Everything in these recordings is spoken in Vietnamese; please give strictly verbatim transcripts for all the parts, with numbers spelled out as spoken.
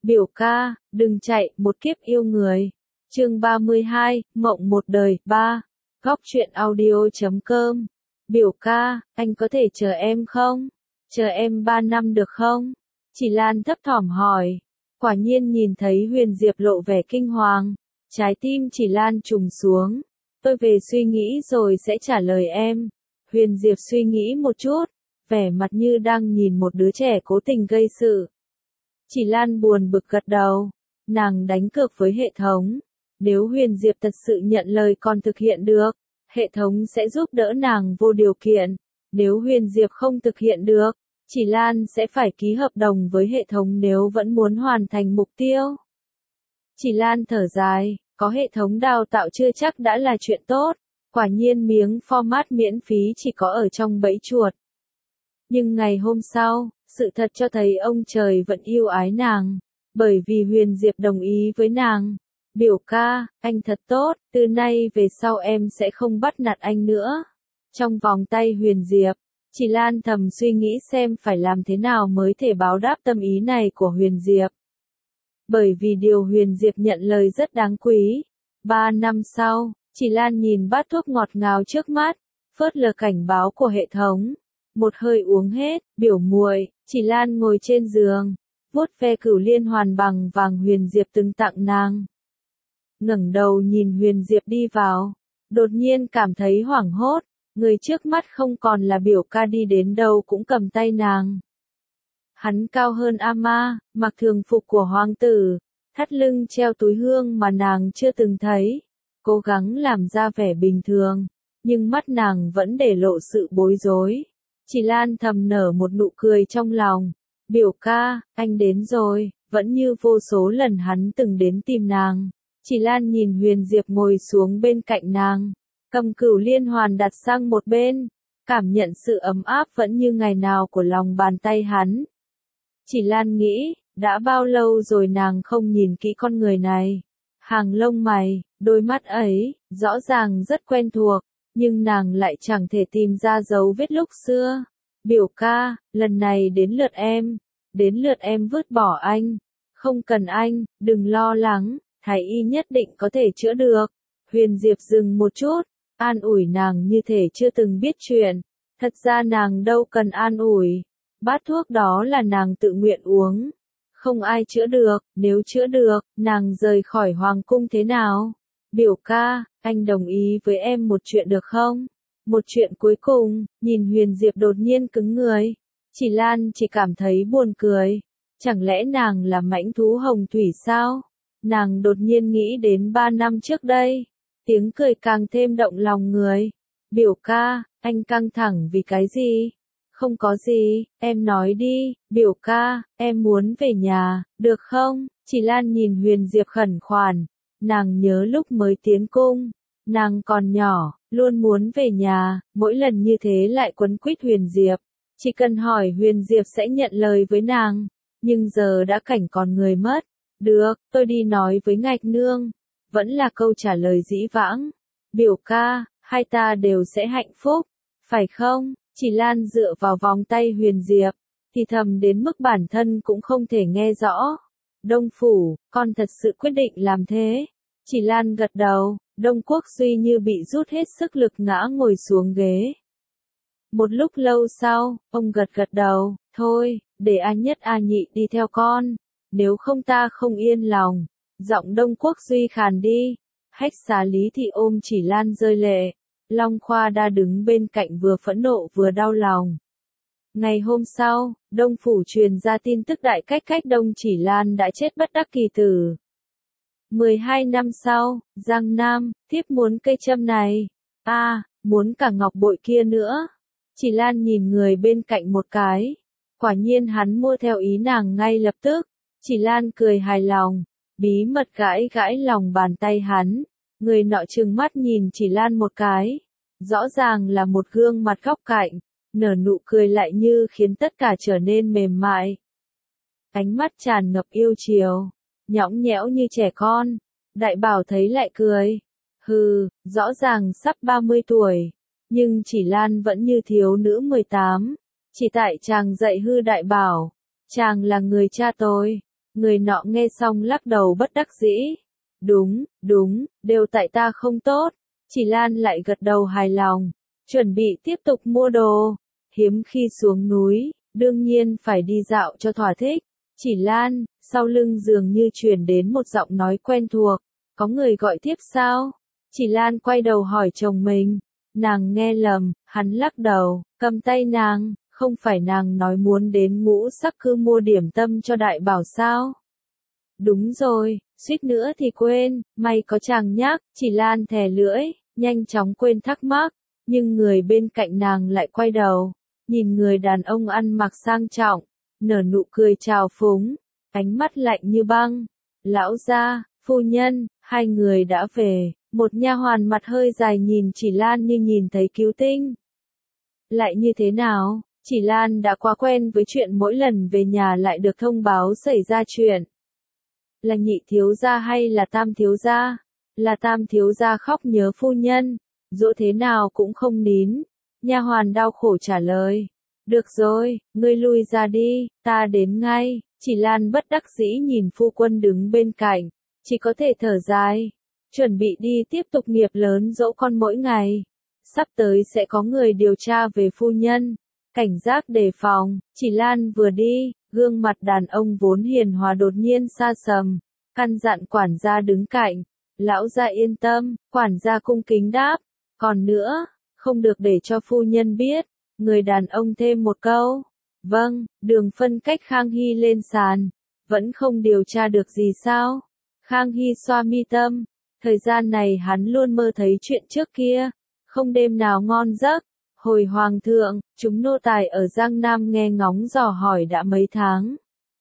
Biểu ca, đừng chạy, một kiếp yêu người. Chương ba mươi hai, mộng một đời, ba. Góc truyện audio chấm com. Biểu ca, anh có thể chờ em không? Chờ em ba năm được không? Chỉ Lan thấp thỏm hỏi. Quả nhiên nhìn thấy Huyền Diệp lộ vẻ kinh hoàng. Trái tim Chỉ Lan trùng xuống. Tôi về suy nghĩ rồi sẽ trả lời em. Huyền Diệp suy nghĩ một chút, vẻ mặt như đang nhìn một đứa trẻ cố tình gây sự. Chỉ Lan buồn bực gật đầu. Nàng đánh cược với hệ thống. Nếu Huyền Diệp thật sự nhận lời còn thực hiện được, hệ thống sẽ giúp đỡ nàng vô điều kiện. Nếu Huyền Diệp không thực hiện được, Chỉ Lan sẽ phải ký hợp đồng với hệ thống nếu vẫn muốn hoàn thành mục tiêu. Chỉ Lan thở dài, có hệ thống đào tạo chưa chắc đã là chuyện tốt. Quả nhiên miếng format miễn phí chỉ có ở trong bẫy chuột. Nhưng ngày hôm sau, sự thật cho thấy ông trời vẫn yêu ái nàng, bởi vì Huyền Diệp đồng ý với nàng. Biểu ca, anh thật tốt, từ nay về sau em sẽ không bắt nạt anh nữa. Trong vòng tay Huyền Diệp, Chỉ Lan thầm suy nghĩ xem phải làm thế nào mới thể báo đáp tâm ý này của Huyền Diệp. Bởi vì điều Huyền Diệp nhận lời rất đáng quý. Ba năm sau, Chỉ Lan nhìn bát thuốc ngọt ngào trước mắt, phớt lờ cảnh báo của hệ thống. Một hơi uống hết, biểu muội, Chỉ Lan ngồi trên giường, vuốt ve cửu liên hoàn bằng vàng Huyền Diệp từng tặng nàng. Ngẩng đầu nhìn Huyền Diệp đi vào, đột nhiên cảm thấy hoảng hốt, người trước mắt không còn là biểu ca, đi đến đâu cũng cầm tay nàng. Hắn cao hơn Ama, mặc thường phục của hoàng tử, thắt lưng treo túi hương mà nàng chưa từng thấy, cố gắng làm ra vẻ bình thường, nhưng mắt nàng vẫn để lộ sự bối rối. Chỉ Lan thầm nở một nụ cười trong lòng. Biểu ca, anh đến rồi, vẫn như vô số lần hắn từng đến tìm nàng. Chỉ Lan nhìn Huyền Diệp ngồi xuống bên cạnh nàng, cầm cửu liên hoàn đặt sang một bên, cảm nhận sự ấm áp vẫn như ngày nào của lòng bàn tay hắn. Chỉ Lan nghĩ, đã bao lâu rồi nàng không nhìn kỹ con người này. Hàng lông mày, đôi mắt ấy, rõ ràng rất quen thuộc, nhưng nàng lại chẳng thể tìm ra dấu vết lúc xưa. Biểu ca, lần này đến lượt em, đến lượt em vứt bỏ anh. Không cần anh, đừng lo lắng, thái y nhất định có thể chữa được. Huyền Diệp dừng một chút, an ủi nàng như thể chưa từng biết chuyện. Thật ra nàng đâu cần an ủi, bát thuốc đó là nàng tự nguyện uống. Không ai chữa được, nếu chữa được, nàng rời khỏi hoàng cung thế nào? Biểu ca, anh đồng ý với em một chuyện được không? Một chuyện cuối cùng, nhìn Huyền Diệp đột nhiên cứng người. Chỉ Lan chỉ cảm thấy buồn cười. Chẳng lẽ nàng là mãnh thú hồng thủy sao? Nàng đột nhiên nghĩ đến ba năm trước đây. Tiếng cười càng thêm động lòng người. Biểu ca, anh căng thẳng vì cái gì? Không có gì, em nói đi. Biểu ca, em muốn về nhà, được không? Chỉ Lan nhìn Huyền Diệp khẩn khoản. Nàng nhớ lúc mới tiến cung, nàng còn nhỏ, luôn muốn về nhà, mỗi lần như thế lại quấn quýt Huyền Diệp. Chỉ cần hỏi Huyền Diệp sẽ nhận lời với nàng, nhưng giờ đã cảnh còn người mất. Được, tôi đi nói với Ngạch Nương. Vẫn là câu trả lời dĩ vãng. Biểu ca, hai ta đều sẽ hạnh phúc, phải không? Chỉ Lan dựa vào vòng tay Huyền Diệp, thì thầm đến mức bản thân cũng không thể nghe rõ. Đông Phủ, con thật sự quyết định làm thế. Chỉ Lan gật đầu, Đông Quốc Duy như bị rút hết sức lực ngã ngồi xuống ghế. Một lúc lâu sau, ông gật gật đầu, thôi, để A Nhất A Nhị đi theo con, nếu không ta không yên lòng. Giọng Đông Quốc Duy khàn đi, Hách Xá Lý Thị ôm Chỉ Lan rơi lệ, Long Khoa Đa đứng bên cạnh vừa phẫn nộ vừa đau lòng. Ngày hôm sau, Đông Phủ truyền ra tin tức đại cách cách Đông Chỉ Lan đã chết bất đắc kỳ tử. mười hai năm sau, Giang Nam, thiếp muốn cây châm này. A, à, muốn cả ngọc bội kia nữa. Chỉ Lan nhìn người bên cạnh một cái. Quả nhiên hắn mua theo ý nàng ngay lập tức. Chỉ Lan cười hài lòng, bí mật gãi gãi lòng bàn tay hắn. Người nọ trừng mắt nhìn Chỉ Lan một cái. Rõ ràng là một gương mặt góc cạnh, nở nụ cười lại như khiến tất cả trở nên mềm mại. Ánh mắt tràn ngập yêu chiều, nhõng nhẽo như trẻ con. Đại Bảo thấy lại cười. Hừ, rõ ràng sắp ba mươi tuổi, nhưng Chỉ Lan vẫn như thiếu nữ mười tám. Chỉ tại chàng dạy hư Đại Bảo. Chàng là người cha tôi. Người nọ nghe xong lắc đầu bất đắc dĩ. Đúng, đúng, đều tại ta không tốt. Chỉ Lan lại gật đầu hài lòng, chuẩn bị tiếp tục mua đồ. Hiếm khi xuống núi, đương nhiên phải đi dạo cho thỏa thích. Chỉ Lan, sau lưng dường như truyền đến một giọng nói quen thuộc. Có người gọi tiếp sao? Chỉ Lan quay đầu hỏi chồng mình. Nàng nghe lầm, hắn lắc đầu, cầm tay nàng, không phải nàng nói muốn đến Ngũ Sắc Cư mua điểm tâm cho đại bảo sao? Đúng rồi, suýt nữa thì quên, may có chàng nhắc. Chỉ Lan thè lưỡi, nhanh chóng quên thắc mắc, nhưng người bên cạnh nàng lại quay đầu, nhìn người đàn ông ăn mặc sang trọng, nở nụ cười trào phúng, ánh mắt lạnh như băng. Lão gia, phu nhân, hai người đã về. Một nha hoàn mặt hơi dài nhìn Chỉ Lan như nhìn thấy cứu tinh. Lại như thế nào? Chỉ Lan đã quá quen với chuyện mỗi lần về nhà lại được thông báo xảy ra chuyện. Là nhị thiếu gia hay là tam thiếu gia? Là tam thiếu gia khóc nhớ phu nhân, dỗ thế nào cũng không nín. Nha hoàn đau khổ trả lời. Được rồi, ngươi lui ra đi, ta đến ngay. Chỉ Lan bất đắc dĩ nhìn phu quân đứng bên cạnh, chỉ có thể thở dài. Chuẩn bị đi tiếp tục nghiệp lớn dỗ con mỗi ngày. Sắp tới sẽ có người điều tra về phu nhân. Cảnh giác đề phòng. Chỉ Lan vừa đi, gương mặt đàn ông vốn hiền hòa đột nhiên xa sầm. Căn dặn quản gia đứng cạnh. Lão gia yên tâm, quản gia cung kính đáp. Còn nữa, không được để cho phu nhân biết. Người đàn ông thêm một câu. Vâng, Đường phân cách Khang Hy lên sàn. Vẫn không điều tra được gì sao? Khang Hy xoa mi tâm. Thời gian này hắn luôn mơ thấy chuyện trước kia, không đêm nào ngon giấc. Hồi hoàng thượng, chúng nô tài ở Giang Nam nghe ngóng dò hỏi đã mấy tháng.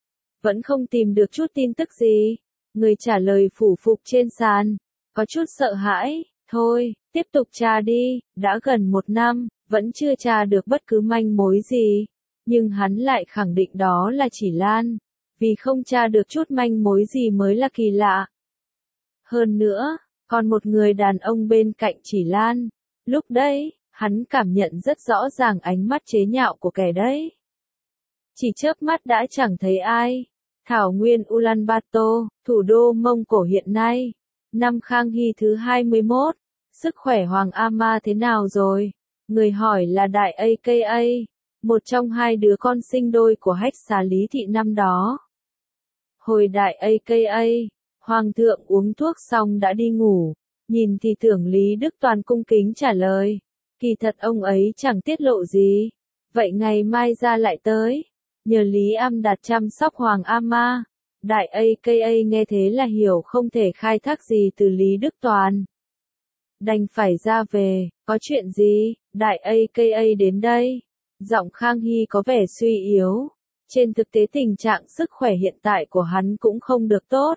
Vẫn không tìm được chút tin tức gì. Người trả lời phủ phục trên sàn, có chút sợ hãi. Thôi, tiếp tục tra đi, đã gần một năm, vẫn chưa tra được bất cứ manh mối gì. Nhưng hắn lại khẳng định đó là Chỉ Lan, vì không tra được chút manh mối gì mới là kỳ lạ. Hơn nữa, còn một người đàn ông bên cạnh Chỉ Lan. Lúc đấy, hắn cảm nhận rất rõ ràng ánh mắt chế nhạo của kẻ đấy. Chỉ chớp mắt đã chẳng thấy ai. Thảo nguyên Ulaanbaatar, thủ đô Mông Cổ hiện nay. Năm Khang Hy thứ hai mươi mốt. Sức khỏe Hoàng Ama thế nào rồi? Người hỏi là Đại a ca a, một trong hai đứa con sinh đôi của Hách Xà Lý Thị năm đó. Hồi Đại a ca a, Hoàng thượng uống thuốc xong đã đi ngủ, nhìn thì tưởng Lý Đức Toàn cung kính trả lời. Kỳ thật ông ấy chẳng tiết lộ gì. Vậy ngày mai ra lại tới. Nhờ Lý Am Đạt chăm sóc Hoàng Ama. Đại a ca a nghe thế là hiểu không thể khai thác gì từ Lý Đức Toàn. Đành phải ra về, có chuyện gì, Đại a ca a đến đây. Giọng Khang Hy có vẻ suy yếu. Trên thực tế tình trạng sức khỏe hiện tại của hắn cũng không được tốt.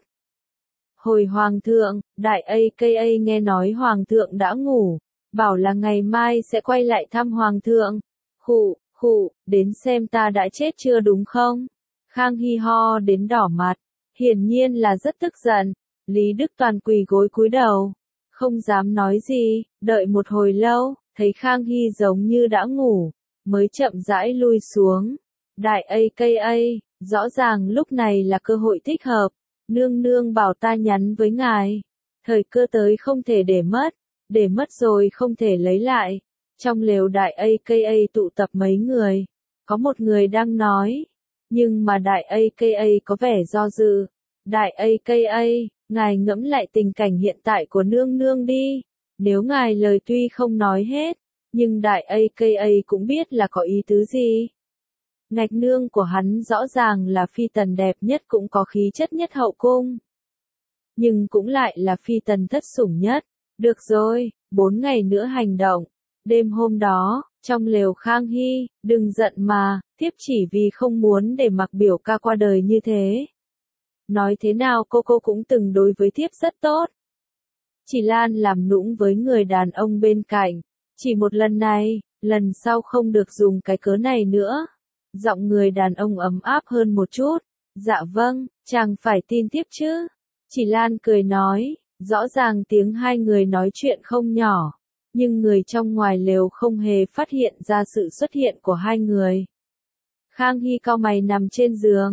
Hồi Hoàng thượng, Đại a ca a nghe nói Hoàng thượng đã ngủ, bảo là ngày mai sẽ quay lại thăm Hoàng thượng. Khụ, khụ, đến xem ta đã chết chưa đúng không? Khang Hy ho đến đỏ mặt, hiển nhiên là rất tức giận. Lý Đức Toàn quỳ gối cúi đầu, không dám nói gì, đợi một hồi lâu, thấy Khang Hy giống như đã ngủ, mới chậm rãi lui xuống. Đại a ca a, rõ ràng lúc này là cơ hội thích hợp. Nương nương bảo ta nhắn với ngài. Thời cơ tới không thể để mất, để mất rồi không thể lấy lại. Trong lều Đại a ca a tụ tập mấy người. Có một người đang nói, nhưng mà Đại a ca a có vẻ do dự. Đại a ca a, ngài ngẫm lại tình cảnh hiện tại của nương nương đi. Nếu ngài lời tuy không nói hết, nhưng Đại a ca a cũng biết là có ý tứ gì. Ngạch nương của hắn rõ ràng là phi tần đẹp nhất cũng có khí chất nhất hậu cung. Nhưng cũng lại là phi tần thất sủng nhất. Được rồi, bốn ngày nữa hành động. Đêm hôm đó, trong lều Khang Hy, đừng giận mà, thiếp chỉ vì không muốn để Mặc biểu ca qua đời như thế. Nói thế nào cô cô cũng từng đối với thiếp rất tốt. Chỉ Lan làm nũng với người đàn ông bên cạnh. Chỉ một lần này, lần sau không được dùng cái cớ này nữa. Giọng người đàn ông ấm áp hơn một chút. Dạ vâng, chàng phải tin tiếp chứ. Chỉ Lan cười nói, rõ ràng tiếng hai người nói chuyện không nhỏ. Nhưng người trong ngoài lều không hề phát hiện ra sự xuất hiện của hai người. Khang Hy cau mày nằm trên giường.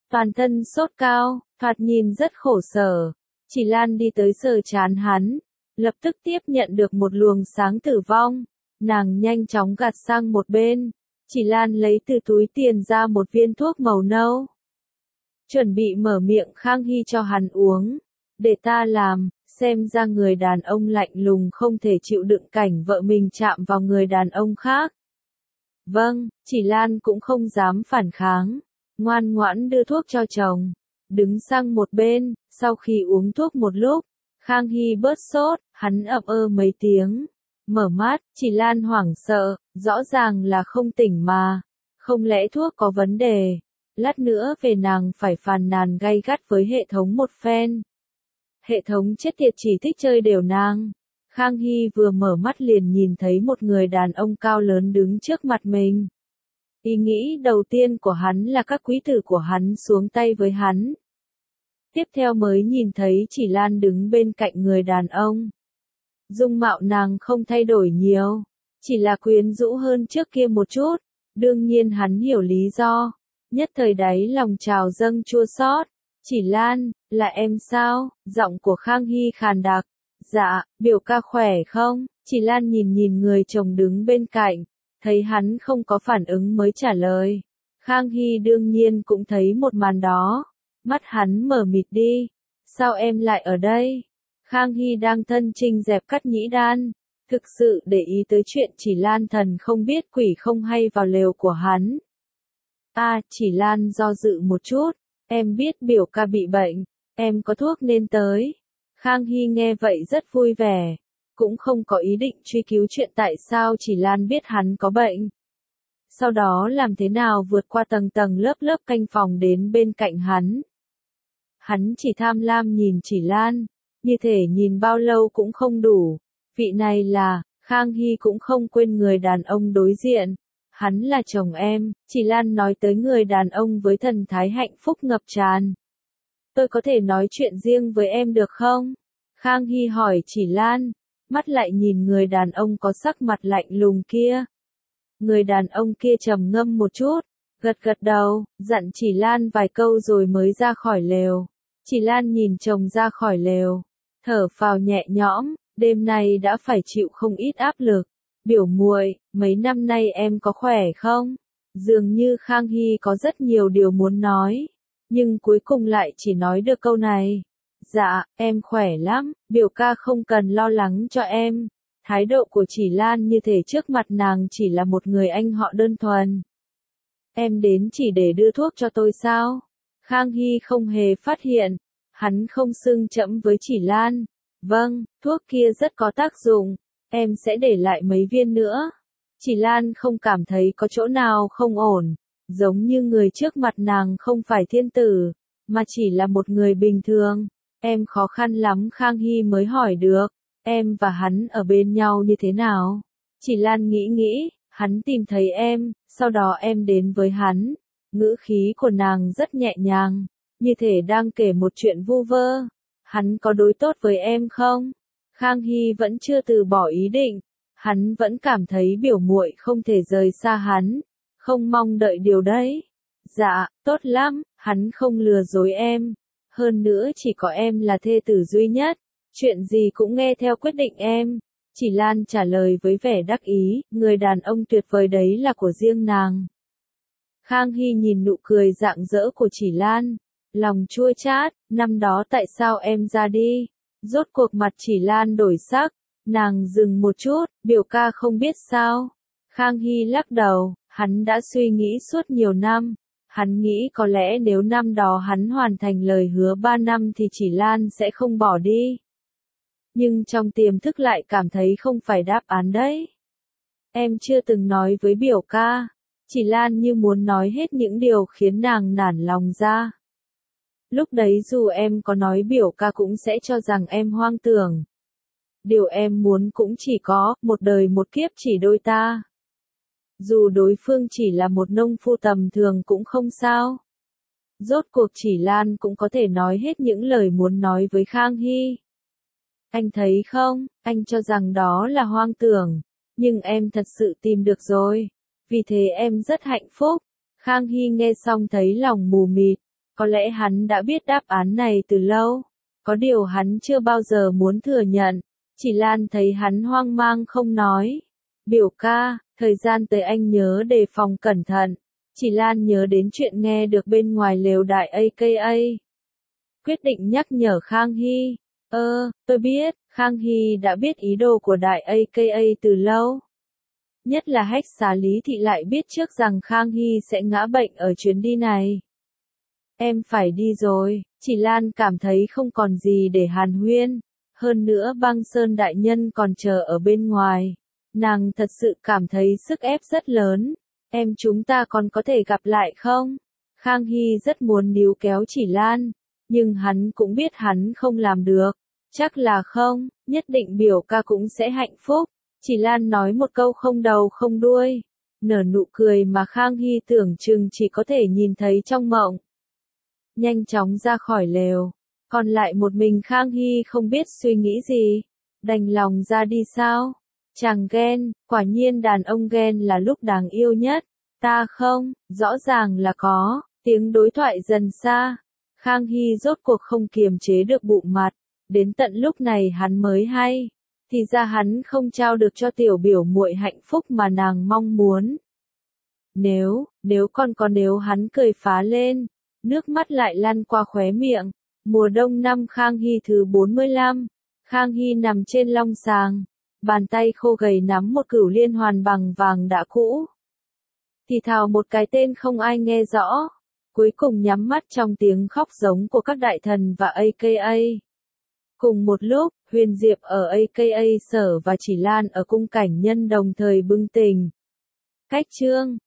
toàn thân sốt cao, thoạt nhìn rất khổ sở. Chỉ Lan đi tới sờ trán hắn, lập tức tiếp nhận được một luồng sáng tử vong. Nàng nhanh chóng gạt sang một bên. Chỉ Lan lấy từ túi tiền ra một viên thuốc màu nâu. Chuẩn bị mở miệng Khang Hy cho hắn uống. Để ta làm, xem ra người đàn ông lạnh lùng không thể chịu đựng cảnh vợ mình chạm vào người đàn ông khác. Vâng, Chỉ Lan cũng không dám phản kháng. Ngoan ngoãn đưa thuốc cho chồng. Đứng sang một bên, sau khi uống thuốc một lúc, Khang Hy bớt sốt, hắn ậm ơ mấy tiếng. Mở mắt, Chỉ Lan hoảng sợ, rõ ràng là không tỉnh mà. Không lẽ thuốc có vấn đề? Lát nữa về nàng phải phàn nàn gay gắt với hệ thống một phen. Hệ thống chết tiệt chỉ thích chơi đều nàng. Khang Hy vừa mở mắt liền nhìn thấy một người đàn ông cao lớn đứng trước mặt mình. Ý nghĩ đầu tiên của hắn là các quý tử của hắn xuống tay với hắn. Tiếp theo mới nhìn thấy Chỉ Lan đứng bên cạnh người đàn ông. Dung mạo nàng không thay đổi nhiều, chỉ là quyến rũ hơn trước kia một chút. Đương nhiên hắn hiểu lý do, nhất thời đáy lòng trào dâng chua xót. Chỉ Lan, là em sao? Giọng của Khang Hy khàn đặc. Dạ, biểu ca khỏe không? Chỉ Lan nhìn nhìn người chồng đứng bên cạnh, thấy hắn không có phản ứng mới trả lời. Khang Hy đương nhiên cũng thấy một màn đó. Mắt hắn mở mịt đi. Sao em lại ở đây? Khang Hy đang thân chinh dẹp cắt nhĩ đan. Thực sự để ý tới chuyện Chỉ Lan thần không biết quỷ không hay vào lều của hắn. À, Chỉ Lan do dự một chút. Em biết biểu ca bị bệnh. Em có thuốc nên tới. Khang Hy nghe vậy rất vui vẻ. Cũng không có ý định truy cứu chuyện tại sao Chỉ Lan biết hắn có bệnh. Sau đó làm thế nào vượt qua tầng tầng lớp lớp canh phòng đến bên cạnh hắn. Hắn chỉ tham lam nhìn Chỉ Lan. Như thể nhìn bao lâu cũng không đủ. Vị này là, Khang Hy cũng không quên người đàn ông đối diện. Hắn là chồng em, Chỉ Lan nói tới người đàn ông với thần thái hạnh phúc ngập tràn. Tôi có thể nói chuyện riêng với em được không? Khang Hy hỏi Chỉ Lan, mắt lại nhìn người đàn ông có sắc mặt lạnh lùng kia. Người đàn ông kia trầm ngâm một chút, gật gật đầu, dặn Chỉ Lan vài câu rồi mới ra khỏi lều. Chỉ Lan nhìn chồng ra khỏi lều, thở phào nhẹ nhõm, đêm nay đã phải chịu không ít áp lực. Biểu muội, mấy năm nay em có khỏe không? Dường như Khang Hy có rất nhiều điều muốn nói, nhưng cuối cùng lại chỉ nói được câu này. Dạ, em khỏe lắm, biểu ca không cần lo lắng cho em. Thái độ của Chỉ Lan như thể trước mặt nàng chỉ là một người anh họ đơn thuần. Em đến chỉ để đưa thuốc cho tôi sao? Khang Hy không hề phát hiện, hắn không xưng chậm với Chỉ Lan. Vâng, thuốc kia rất có tác dụng, em sẽ để lại mấy viên nữa. Chỉ Lan không cảm thấy có chỗ nào không ổn, giống như người trước mặt nàng không phải thiên tử, mà chỉ là một người bình thường. Em khó khăn lắm Khang Hy mới hỏi được, em và hắn ở bên nhau như thế nào? Chỉ Lan nghĩ nghĩ, hắn tìm thấy em, sau đó em đến với hắn. Ngữ khí của nàng rất nhẹ nhàng, như thể đang kể một chuyện vu vơ. Hắn có đối tốt với em không? Khang Hy vẫn chưa từ bỏ ý định, hắn vẫn cảm thấy biểu muội không thể rời xa hắn, không mong đợi điều đấy. Dạ, tốt lắm, hắn không lừa dối em. Hơn nữa chỉ có em là thê tử duy nhất, chuyện gì cũng nghe theo quyết định em. Chỉ Lan trả lời với vẻ đắc ý, người đàn ông tuyệt vời đấy là của riêng nàng. Khang Hy nhìn nụ cười rạng rỡ của Chỉ Lan, lòng chua chát, năm đó tại sao em ra đi? Rốt cuộc mặt Chỉ Lan đổi sắc, nàng dừng một chút, biểu ca không biết sao? Khang Hy lắc đầu, hắn đã suy nghĩ suốt nhiều năm. Hắn nghĩ có lẽ nếu năm đó hắn hoàn thành lời hứa ba năm thì Chỉ Lan sẽ không bỏ đi. Nhưng trong tiềm thức lại cảm thấy không phải đáp án đấy. Em chưa từng nói với biểu ca. Chỉ Lan như muốn nói hết những điều khiến nàng nản lòng ra. Lúc đấy dù em có nói biểu ca cũng sẽ cho rằng em hoang tưởng. Điều em muốn cũng chỉ có, một đời một kiếp chỉ đôi ta. Dù đối phương chỉ là một nông phu tầm thường cũng không sao. Rốt cuộc Chỉ Lan cũng có thể nói hết những lời muốn nói với Khang Hy. Anh thấy không, anh cho rằng đó là hoang tưởng, nhưng em thật sự tìm được rồi. Vì thế em rất hạnh phúc. Khang Hy nghe xong thấy lòng mù mịt. Có lẽ hắn đã biết đáp án này từ lâu, có điều hắn chưa bao giờ muốn thừa nhận. Chỉ Lan thấy hắn hoang mang không nói. Biểu ca, thời gian tới anh nhớ đề phòng cẩn thận. Chỉ Lan nhớ đến chuyện nghe được bên ngoài lều đại a ca a. Quyết định nhắc nhở Khang Hy. Ơ, tôi biết, Khang Hy đã biết ý đồ của đại a ca a từ lâu. Nhất là Hách Xá Lý Thị lại biết trước rằng Khang Hy sẽ ngã bệnh ở chuyến đi này. Em phải đi rồi, Chỉ Lan cảm thấy không còn gì để hàn huyên. Hơn nữa Băng Sơn đại nhân còn chờ ở bên ngoài. Nàng thật sự cảm thấy sức ép rất lớn. Em chúng ta còn có thể gặp lại không? Khang Hy rất muốn níu kéo Chỉ Lan. Nhưng hắn cũng biết hắn không làm được. Chắc là không, nhất định biểu ca cũng sẽ hạnh phúc. Chỉ Lan nói một câu không đầu không đuôi. Nở nụ cười mà Khang Hy tưởng chừng chỉ có thể nhìn thấy trong mộng. Nhanh chóng ra khỏi lều. Còn lại một mình Khang Hy không biết suy nghĩ gì. Đành lòng ra đi sao? Chàng ghen, quả nhiên đàn ông ghen là lúc đáng yêu nhất. Ta không, rõ ràng là có. Tiếng đối thoại dần xa. Khang Hy rốt cuộc không kiềm chế được bụng mặt. Đến tận lúc này hắn mới hay. Thì ra hắn không trao được cho tiểu biểu muội hạnh phúc mà nàng mong muốn. Nếu, nếu còn có nếu hắn cười phá lên. Nước mắt lại lăn qua khóe miệng. Mùa đông năm Khang Hy thứ bốn mươi lăm. Khang Hy nằm trên long sàng. Bàn tay khô gầy nắm một cửu liên hoàn bằng vàng đã cũ. Thì thào một cái tên không ai nghe rõ. Cuối cùng nhắm mắt trong tiếng khóc giống của các đại thần và a ca a. Cùng một lúc, Huyền Diệp ở a ca a Sở và Chỉ Lan ở cung cảnh nhân đồng thời bưng tình. Cách chương